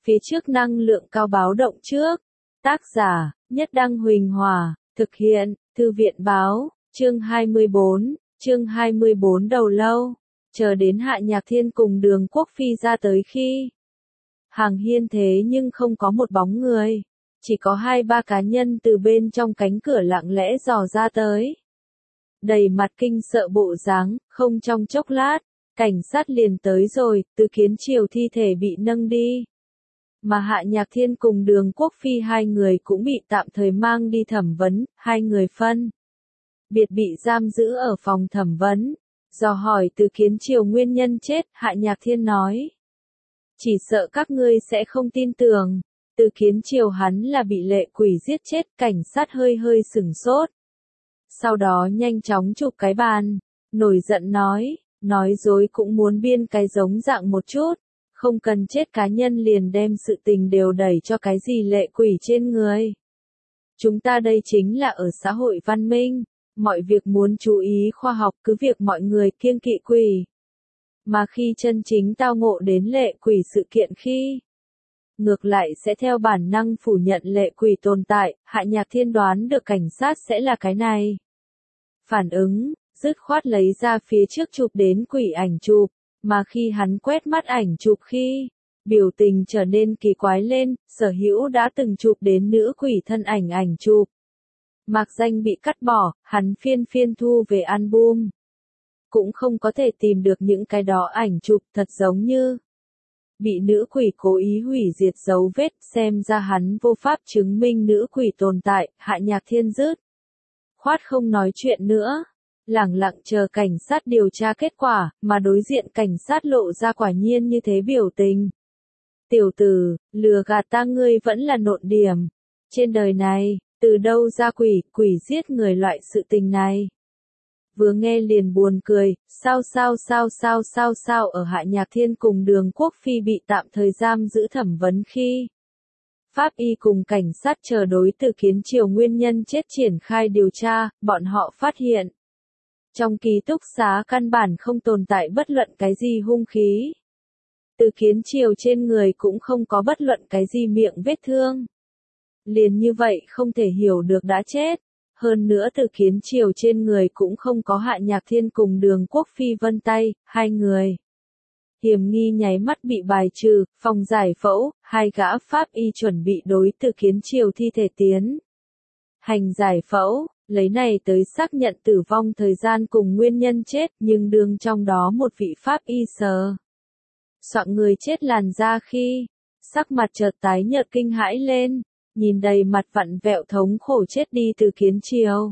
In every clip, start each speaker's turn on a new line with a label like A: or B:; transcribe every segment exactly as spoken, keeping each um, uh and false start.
A: phía trước năng lượng cao báo động trước. Tác giả, Nhất Đăng Huỳnh Hòa, thực hiện, Thư viện Báo, chương hai mươi bốn, chương hai mươi bốn đầu lâu, chờ đến Hạ Nhạc Thiên cùng Đường Quốc Phi ra tới khi. Hàng hiên thế nhưng không có một bóng người, chỉ có hai ba cá nhân từ bên trong cánh cửa lặng lẽ dò ra tới. Đầy mặt kinh sợ bộ dáng, không trong chốc lát, cảnh sát liền tới rồi, Từ Kiến Triều thi thể bị nâng đi. Mà Hạ Nhạc Thiên cùng Đường Quốc Phi hai người cũng bị tạm thời mang đi thẩm vấn, hai người phân biệt bị giam giữ ở phòng thẩm vấn. Dò hỏi Từ Kiến Triều nguyên nhân chết, Hạ Nhạc Thiên nói. Chỉ sợ các ngươi sẽ không tin tưởng, Từ Kiến Triều hắn là bị lệ quỷ giết chết, cảnh sát hơi hơi sửng sốt. Sau đó nhanh chóng chụp cái bàn, nổi giận nói, nói dối cũng muốn biên cái giống dạng một chút, không cần chết cá nhân liền đem sự tình đều đẩy cho cái gì lệ quỷ trên người. Chúng ta đây chính là ở xã hội văn minh, mọi việc muốn chú ý khoa học, cứ việc mọi người kiêng kỵ quỷ. Mà khi chân chính tao ngộ đến lệ quỷ sự kiện khi, ngược lại sẽ theo bản năng phủ nhận lệ quỷ tồn tại, Hạ Nhạc Thiên đoán được cảnh sát sẽ là cái này. Phản ứng, dứt khoát lấy ra phía trước chụp đến quỷ ảnh chụp, mà khi hắn quét mắt ảnh chụp khi, biểu tình trở nên kỳ quái lên, Sở Hữu đã từng chụp đến nữ quỷ thân ảnh ảnh chụp. Mạc danh bị cắt bỏ, hắn phiên phiên thu về album. Cũng không có thể tìm được những cái đó ảnh chụp, thật giống như bị nữ quỷ cố ý hủy diệt dấu vết, xem ra hắn vô pháp chứng minh nữ quỷ tồn tại. Hạ Nhạc Thiên dứt khoát không nói chuyện nữa, lẳng lặng chờ cảnh sát điều tra kết quả, mà đối diện cảnh sát lộ ra quả nhiên như thế biểu tình. Tiểu tử, lừa gạt ta ngươi vẫn là nộn điểm. Trên đời này, từ đâu ra quỷ, quỷ giết người loại sự tình này. Vừa nghe liền buồn cười, sao sao sao sao sao sao ở Hạ Nhạc Thiên cùng Đường Quốc Phi bị tạm thời giam giữ thẩm vấn khi. Pháp y cùng cảnh sát chờ đối Từ Kiến Triều nguyên nhân chết triển khai điều tra, bọn họ phát hiện. Trong ký túc xá căn bản không tồn tại bất luận cái gì hung khí. Từ Kiến Triều trên người cũng không có bất luận cái gì miệng vết thương. Liền như vậy không thể hiểu được đã chết. Hơn nữa Từ Kiến Triều trên người cũng không có Hạ Nhạc Thiên cùng Đường Quốc Phi vân tay, hai người. Hiểm nghi nháy mắt bị bài trừ, phòng giải phẫu, hai gã pháp y chuẩn bị đối Từ Kiến Triều thi thể tiến. Hành giải phẫu, lấy này tới xác nhận tử vong thời gian cùng nguyên nhân chết, nhưng đương trong đó một vị pháp y sờ. Soạn người chết làn da khi, sắc mặt chợt tái nhợt kinh hãi lên, nhìn đầy mặt vặn vẹo thống khổ chết đi Từ Kiến Triều.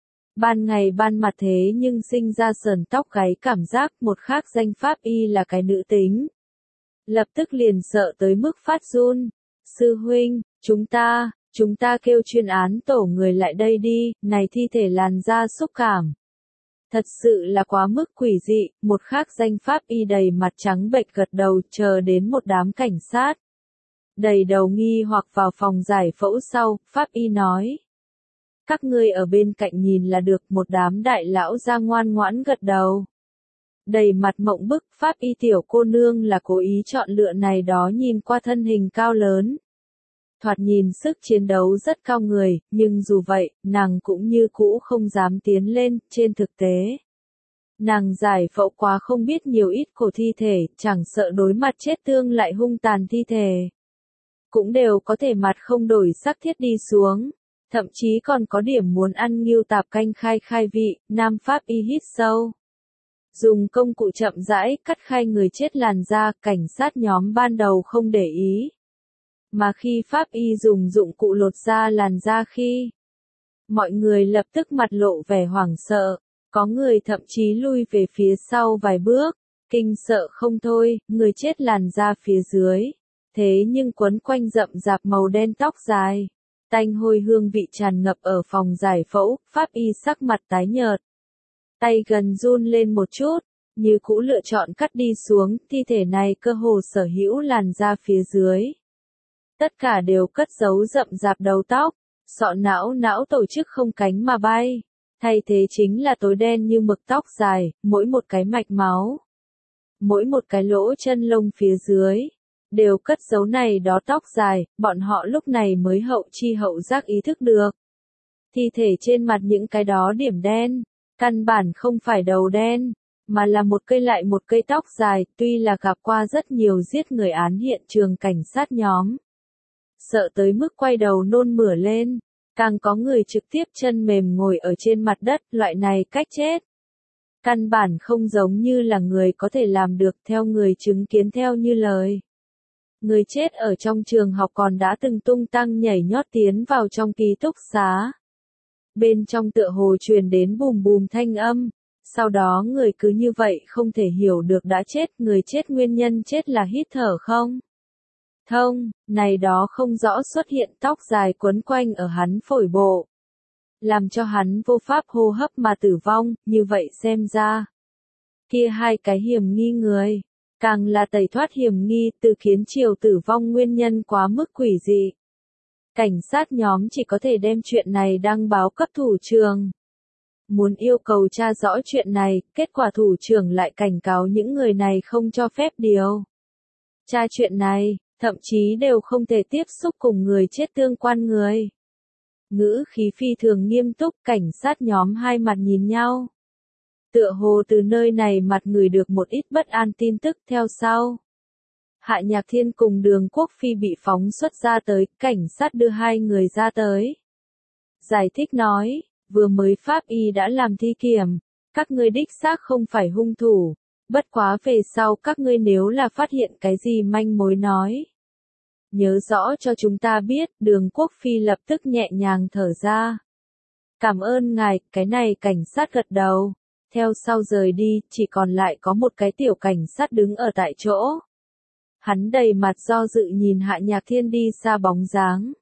A: Ban ngày ban mặt thế nhưng sinh ra sờn tóc gáy cảm giác, một khác danh pháp y là cái nữ tính. Lập tức liền sợ tới mức phát run. Sư huynh, chúng ta, chúng ta kêu chuyên án tổ người lại đây đi, này thi thể làn da xúc cảm. Thật sự là quá mức quỷ dị, một khác danh pháp y đầy mặt trắng bệch gật đầu chờ đến một đám cảnh sát. Đầy đầu nghi hoặc vào phòng giải phẫu sau, pháp y nói. Các ngươi ở bên cạnh nhìn là được, một đám đại lão ra ngoan ngoãn gật đầu. Đầy mặt mộng bức, pháp y tiểu cô nương là cố ý chọn lựa này đó nhìn qua thân hình cao lớn. Thoạt nhìn sức chiến đấu rất cao người, nhưng dù vậy, nàng cũng như cũ không dám tiến lên, trên thực tế. Nàng giải phẫu quá không biết nhiều ít cổ thi thể, chẳng sợ đối mặt chết tương lại hung tàn thi thể. Cũng đều có thể mặt không đổi sắc thiết đi xuống. Thậm chí còn có điểm muốn ăn nghêu tạp canh khai khai vị, nam pháp y hít sâu. Dùng công cụ chậm rãi cắt khai người chết làn da, cảnh sát nhóm ban đầu không để ý. Mà khi pháp y dùng dụng cụ lột da làn da khi, mọi người lập tức mặt lộ vẻ hoảng sợ, có người thậm chí lui về phía sau vài bước, kinh sợ không thôi, người chết làn da phía dưới. Thế nhưng quấn quanh rậm rạp màu đen tóc dài. Tanh hôi hương vị tràn ngập ở phòng giải phẫu, pháp y sắc mặt tái nhợt. Tay gần run lên một chút, như cũ lựa chọn cắt đi xuống, thi thể này cơ hồ sở hữu làn da phía dưới. Tất cả đều cất giấu rậm rạp đầu tóc, sọ não não tổ chức không cánh mà bay. Thay thế chính là tối đen như mực tóc dài, mỗi một cái mạch máu. Mỗi một cái lỗ chân lông phía dưới. đều cất giấu này đó tóc dài, bọn họ lúc này mới hậu chi hậu giác ý thức được. Thi thể trên mặt những cái đó điểm đen, căn bản không phải đầu đen, mà là một cây lại một cây tóc dài, tuy là gặp qua rất nhiều giết người án hiện trường cảnh sát nhóm. Sợ tới mức quay đầu nôn mửa lên, càng có người trực tiếp chân mềm ngồi ở trên mặt đất, loại này cách chết. Căn bản không giống như là người có thể làm được theo người chứng kiến theo như lời. Người chết ở trong trường học còn đã từng tung tăng nhảy nhót tiến vào trong ký túc xá. Bên trong tựa hồ truyền đến bùm bùm thanh âm, sau đó người cứ như vậy không thể hiểu được đã chết, người chết nguyên nhân chết là hít thở không thông, này đó không rõ xuất hiện tóc dài quấn quanh ở hắn phổi bộ. Làm cho hắn vô pháp hô hấp mà tử vong, như vậy xem ra. Kia hai cái hiểm nghi người, càng là tẩy thoát hiểm nghi từ khiến chiều tử vong nguyên nhân quá mức quỷ dị. Cảnh sát nhóm chỉ có thể đem chuyện này đăng báo cấp thủ trưởng. Muốn yêu cầu tra rõ chuyện này, kết quả thủ trưởng lại cảnh cáo những người này không cho phép điều tra chuyện này, thậm chí đều không thể tiếp xúc cùng người chết tương quan người. Ngữ khí phi thường nghiêm túc, cảnh sát nhóm hai mặt nhìn nhau. Tựa hồ từ nơi này mặt người được một ít bất an tin tức theo sau. Hạ Nhạc Thiên cùng Đường Quốc Phi bị phóng xuất ra tới, cảnh sát đưa hai người ra tới. Giải thích nói, vừa mới pháp y đã làm thi kiểm, các ngươi đích xác không phải hung thủ, bất quá về sau các ngươi nếu là phát hiện cái gì manh mối nói. Nhớ rõ cho chúng ta biết, Đường Quốc Phi lập tức nhẹ nhàng thở ra. Cảm ơn ngài, cái này cảnh sát gật đầu. Theo sau rời đi, chỉ còn lại có một cái tiểu cảnh sát đứng ở tại chỗ. Hắn đầy mặt do dự nhìn Hạ Nhạc Thiên đi xa bóng dáng.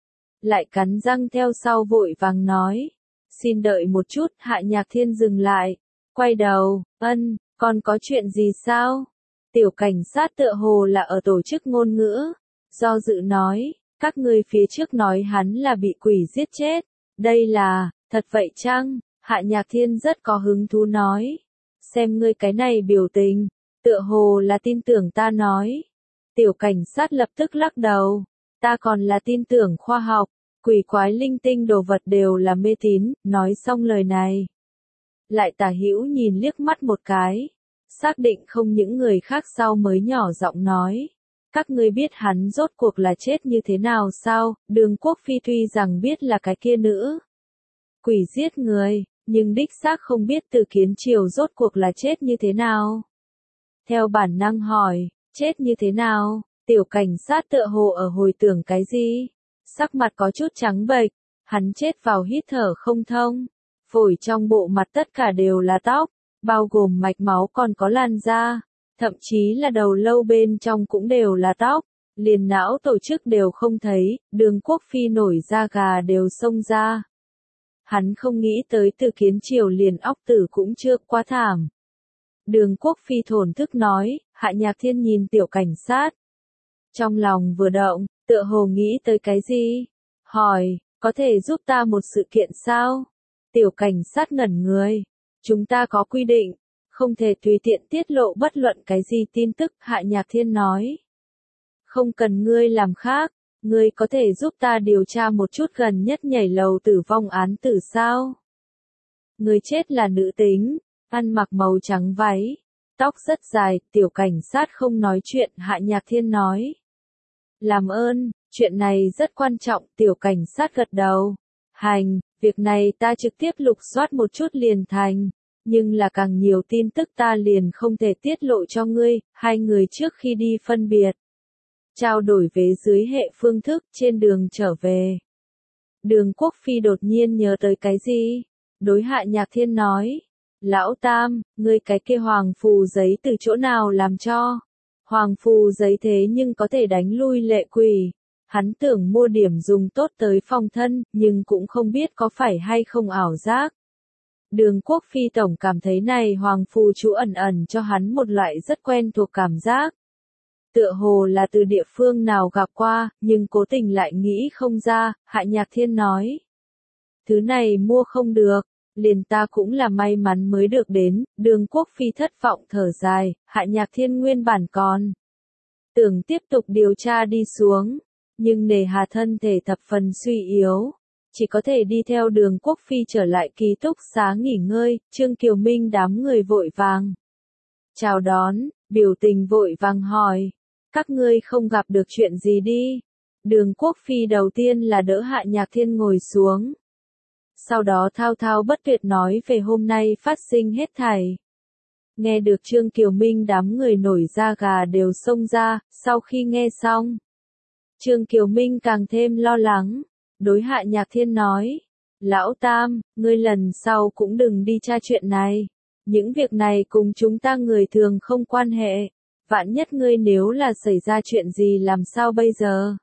A: Lại cắn răng theo sau vội vàng nói. Xin đợi một chút, Hạ Nhạc Thiên dừng lại. Quay đầu, ân, còn có chuyện gì sao? Tiểu cảnh sát tựa hồ là ở tổ chức ngôn ngữ. Do dự nói, các ngươi phía trước nói hắn là bị quỷ giết chết. Đây là, thật vậy chăng? Hạ Nhạc Thiên rất có hứng thú nói. Xem ngươi cái này biểu tình, tựa hồ là tin tưởng ta nói. Tiểu cảnh sát lập tức lắc đầu. Ta còn là tin tưởng khoa học, quỷ quái linh tinh đồ vật đều là mê tín, nói xong lời này. Lại Tả Hữu nhìn liếc mắt một cái. Xác định không những người khác sau mới nhỏ giọng nói. Các ngươi biết hắn rốt cuộc là chết như thế nào sao? Đường Quốc Phi tuy rằng biết là cái kia nữ quỷ giết người, nhưng đích xác không biết Từ Kiến Triều rốt cuộc là chết như thế nào. Theo bản năng hỏi, chết như thế nào? Tiểu cảnh sát tựa hồ ở hồi tưởng cái gì? Sắc mặt có chút trắng bệch, hắn chết vào hít thở không thông. Phổi trong bộ mặt tất cả đều là tóc, bao gồm mạch máu còn có làn da, thậm chí là đầu lâu bên trong cũng đều là tóc, liền não tổ chức đều không thấy, Đường Quốc Phi nổi da gà đều xông ra. Hắn không nghĩ tới Từ Kiến Triều liền óc tử cũng chưa quá thảm. Đường Quốc Phi thổn thức nói, Hạ Nhạc Thiên nhìn tiểu cảnh sát. Trong lòng vừa động, tựa hồ nghĩ tới cái gì? Hỏi, có thể giúp ta một sự kiện sao? Tiểu cảnh sát ngẩn người. Chúng ta có quy định, không thể tùy tiện tiết lộ bất luận cái gì tin tức, Hạ Nhạc Thiên nói. Không cần ngươi làm khác, ngươi có thể giúp ta điều tra một chút gần nhất nhảy lầu tử vong án tử sao? Người chết là nữ tính, ăn mặc màu trắng váy, tóc rất dài, tiểu cảnh sát không nói chuyện, Hạ Nhạc Thiên nói. Làm ơn, chuyện này rất quan trọng, tiểu cảnh sát gật đầu. Hành, việc này ta trực tiếp lục soát một chút liền thành, nhưng là càng nhiều tin tức ta liền không thể tiết lộ cho ngươi, hai người trước khi đi phân biệt. Trao đổi về dưới hệ phương thức trên đường trở về. Đường Quốc Phi đột nhiên nhớ tới cái gì? Đối Hạ Nhạc Thiên nói. Lão Tam, ngươi cái kia hoàng phù giấy từ chỗ nào làm cho? Hoàng phù giấy thế nhưng có thể đánh lui lệ quỷ. Hắn tưởng mua điểm dùng tốt tới phòng thân, nhưng cũng không biết có phải hay không ảo giác. Đường Quốc Phi tổng cảm thấy này hoàng phù chú ẩn ẩn cho hắn một loại rất quen thuộc cảm giác. Tựa hồ là từ địa phương nào gặp qua, nhưng cố tình lại nghĩ không ra, Hạ Nhạc Thiên nói. Thứ này mua không được, liền ta cũng là may mắn mới được đến, Đường Quốc Phi thất vọng thở dài, Hạ Nhạc Thiên nguyên bản còn tưởng tiếp tục điều tra đi xuống, nhưng nề hà thân thể thập phần suy yếu, chỉ có thể đi theo Đường Quốc Phi trở lại ký túc xá nghỉ ngơi. Trương Kiều Minh đám người vội vàng chào đón, biểu tình vội vàng hỏi, các ngươi không gặp được chuyện gì đi. Đường Quốc Phi đầu tiên là đỡ Hạ Nhạc Thiên ngồi xuống, sau đó thao thao bất tuyệt nói về hôm nay phát sinh hết thảy. Nghe được Trương Kiều Minh đám người nổi da gà đều xông ra. Sau khi nghe xong, Trương Kiều Minh càng thêm lo lắng, đối Hạ Nhạc Thiên nói, Lão Tam, ngươi lần sau cũng đừng đi tra chuyện này, những việc này cùng chúng ta người thường không quan hệ, vạn nhất ngươi nếu là xảy ra chuyện gì làm sao bây giờ?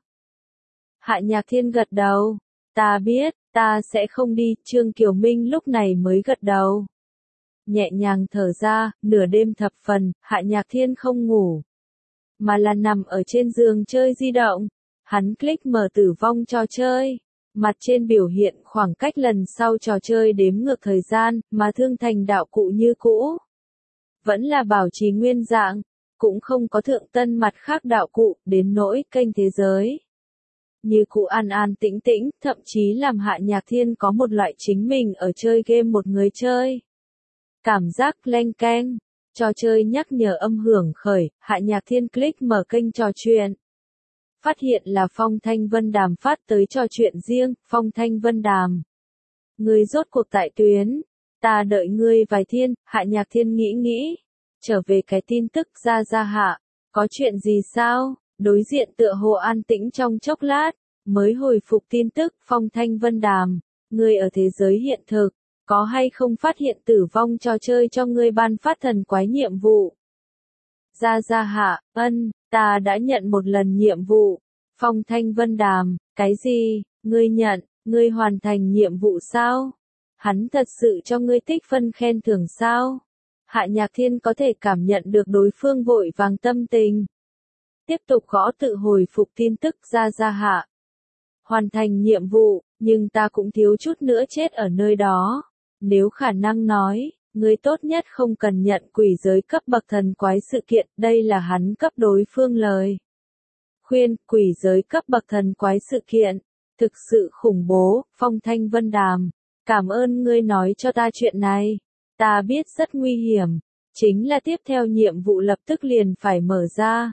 A: Hạ Nhạc Thiên gật đầu, ta biết, ta sẽ không đi. Trương Kiều Minh lúc này mới gật đầu, nhẹ nhàng thở ra. Nửa đêm thập phần, Hạ Nhạc Thiên không ngủ, mà là nằm ở trên giường chơi di động. Hắn click mở tử vong trò chơi, mặt trên biểu hiện khoảng cách lần sau trò chơi đếm ngược thời gian, mà thương thành đạo cụ như cũ, vẫn là bảo trì nguyên dạng, cũng không có thượng tân mặt khác đạo cụ. Đến nỗi kênh thế giới như cũ an an tĩnh tĩnh, thậm chí làm Hạ Nhạc Thiên có một loại chính mình ở chơi game một người chơi cảm giác. Leng keng, trò chơi nhắc nhở âm hưởng khởi. Hạ Nhạc Thiên click mở kênh trò chuyện, phát hiện là Phong Thanh Vân Đàm phát tới trò chuyện riêng. Phong Thanh Vân Đàm, ngươi rốt cuộc tại tuyến, ta đợi ngươi vài thiên. Hạ Nhạc Thiên nghĩ nghĩ, trở về cái tin tức. Ra ra Hạ, có chuyện gì sao? Đối diện tựa hồ an tĩnh trong chốc lát, mới hồi phục tin tức. Phong Thanh Vân Đàm, ngươi ở thế giới hiện thực, có hay không phát hiện tử vong trò chơi cho ngươi ban phát thần quái nhiệm vụ? Ra ra Hạ, ân, ta đã nhận một lần nhiệm vụ. Phong Thanh Vân Đàm, cái gì? Ngươi nhận, ngươi hoàn thành nhiệm vụ sao? Hắn thật sự cho ngươi tích phân khen thưởng sao? Hạ Nhạc Thiên có thể cảm nhận được đối phương vội vàng tâm tình, tiếp tục gõ tự hồi phục tin tức. Ra ra Hạ, hoàn thành nhiệm vụ, nhưng ta cũng thiếu chút nữa chết ở nơi đó. Nếu khả năng nói, ngươi tốt nhất không cần nhận quỷ giới cấp bậc thần quái sự kiện. Đây là hắn cấp đối phương lời khuyên. Quỷ giới cấp bậc thần quái sự kiện, thực sự khủng bố. Phong Thanh Vân Đàm, cảm ơn ngươi nói cho ta chuyện này. Ta biết rất nguy hiểm, chính là tiếp theo nhiệm vụ lập tức liền phải mở ra.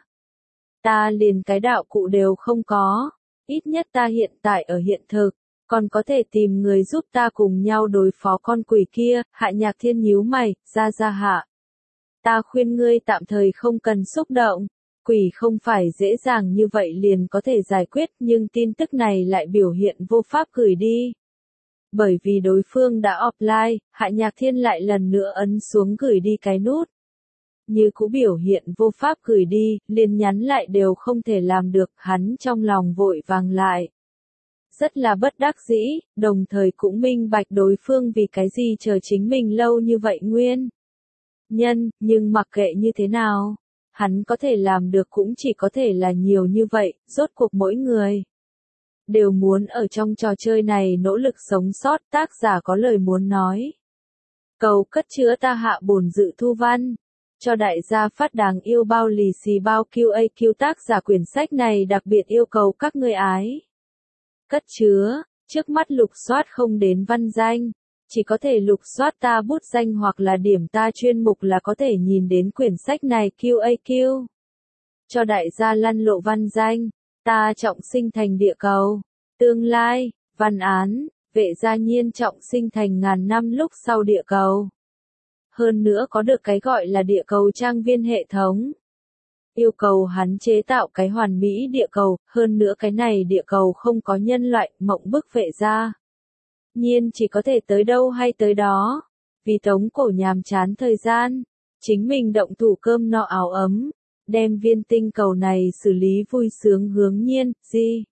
A: Ta liền cái đạo cụ đều không có, ít nhất ta hiện tại ở hiện thực, còn có thể tìm người giúp ta cùng nhau đối phó con quỷ kia. Hạ Nhạc Thiên nhíu mày, ra ra Hạ, ta khuyên ngươi tạm thời không cần xúc động, quỷ không phải dễ dàng như vậy liền có thể giải quyết. Nhưng tin tức này lại biểu hiện vô pháp gửi đi, bởi vì đối phương đã offline. Hạ Nhạc Thiên lại lần nữa ấn xuống gửi đi cái nút, như cũ biểu hiện vô pháp gửi đi, liền nhắn lại đều không thể làm được. Hắn trong lòng vội vàng lại, rất là bất đắc dĩ, đồng thời cũng minh bạch đối phương vì cái gì chờ chính mình lâu như vậy nguyên nhân. Nhưng mặc kệ như thế nào, hắn có thể làm được cũng chỉ có thể là nhiều như vậy. Rốt cuộc mỗi người đều muốn ở trong trò chơi này nỗ lực sống sót. Tác giả có lời muốn nói, cầu cất chứa ta Hạ bổn dự thu văn, cho đại gia phát đáng yêu bao lì xì bao quy a quy. Tác giả quyển sách này đặc biệt yêu cầu các ngươi ái cất chứa, trước mắt lục soát không đến văn danh, chỉ có thể lục soát ta bút danh hoặc là điểm ta chuyên mục là có thể nhìn đến quyển sách này. quy a quy, cho đại gia lăn lộ văn danh, ta trọng sinh thành địa cầu, tương lai, văn án, vệ gia nhiên trọng sinh thành ngàn năm lúc sau địa cầu. Hơn nữa có được cái gọi là địa cầu trang viên hệ thống, yêu cầu hắn chế tạo cái hoàn mỹ địa cầu. Hơn nữa cái này địa cầu không có nhân loại. Mộng bức vệ gia nhiên chỉ có thể tới đâu hay tới đó, vì tống cổ nhàm chán thời gian, chính mình động thủ cơm no áo ấm, đem viên tinh cầu này xử lý vui sướng hướng nhiên. Gì?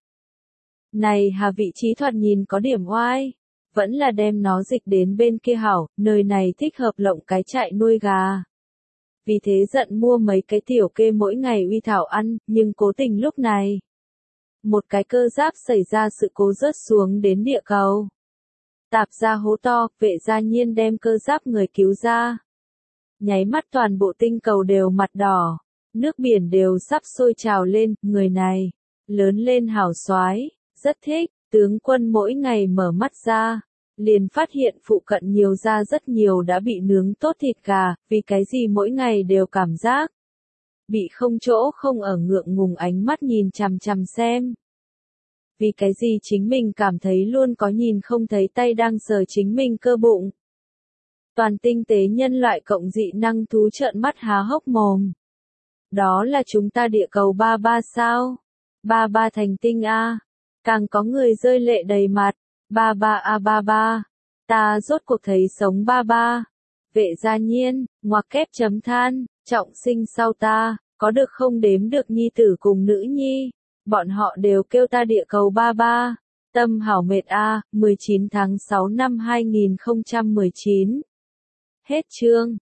A: Này hà vị trí thoạt nhìn có điểm oai, vẫn là đem nó dịch đến bên kia hảo, nơi này thích hợp lộng cái trại nuôi gà. Vì thế giận mua mấy cái tiểu kê mỗi ngày uy thảo ăn. Nhưng cố tình lúc này, một cái cơ giáp xảy ra sự cố rớt xuống đến địa cầu, tạp ra hố to. Vệ gia nhiên đem cơ giáp người cứu ra, nháy mắt toàn bộ tinh cầu đều mặt đỏ. Nước biển đều sắp sôi trào lên, người này, lớn lên hào soái, rất thích, tướng quân mỗi ngày mở mắt ra, liền phát hiện phụ cận nhiều da rất nhiều đã bị nướng tốt thịt gà, vì cái gì mỗi ngày đều cảm giác bị không chỗ không ở ngượng ngùng ánh mắt nhìn chằm chằm xem. Vì cái gì chính mình cảm thấy luôn có nhìn không thấy tay đang sờ chính mình cơ bụng. Toàn tinh tế nhân loại cộng dị năng thú trợn mắt há hốc mồm. Đó là chúng ta địa cầu ba ba sao? Ba ba thành tinh a. Càng có người rơi lệ đầy mặt. Ba ba a ba ba. Ta rốt cuộc thấy sống ba ba. Vệ gia nhiên, ngoặc kép chấm than, trọng sinh sau ta, có được không đếm được nhi tử cùng nữ nhi. Bọn họ đều kêu ta địa cầu ba ba. Tâm hảo mệt a, mười chín tháng sáu năm hai nghìn không trăm mười chín. Hết chương.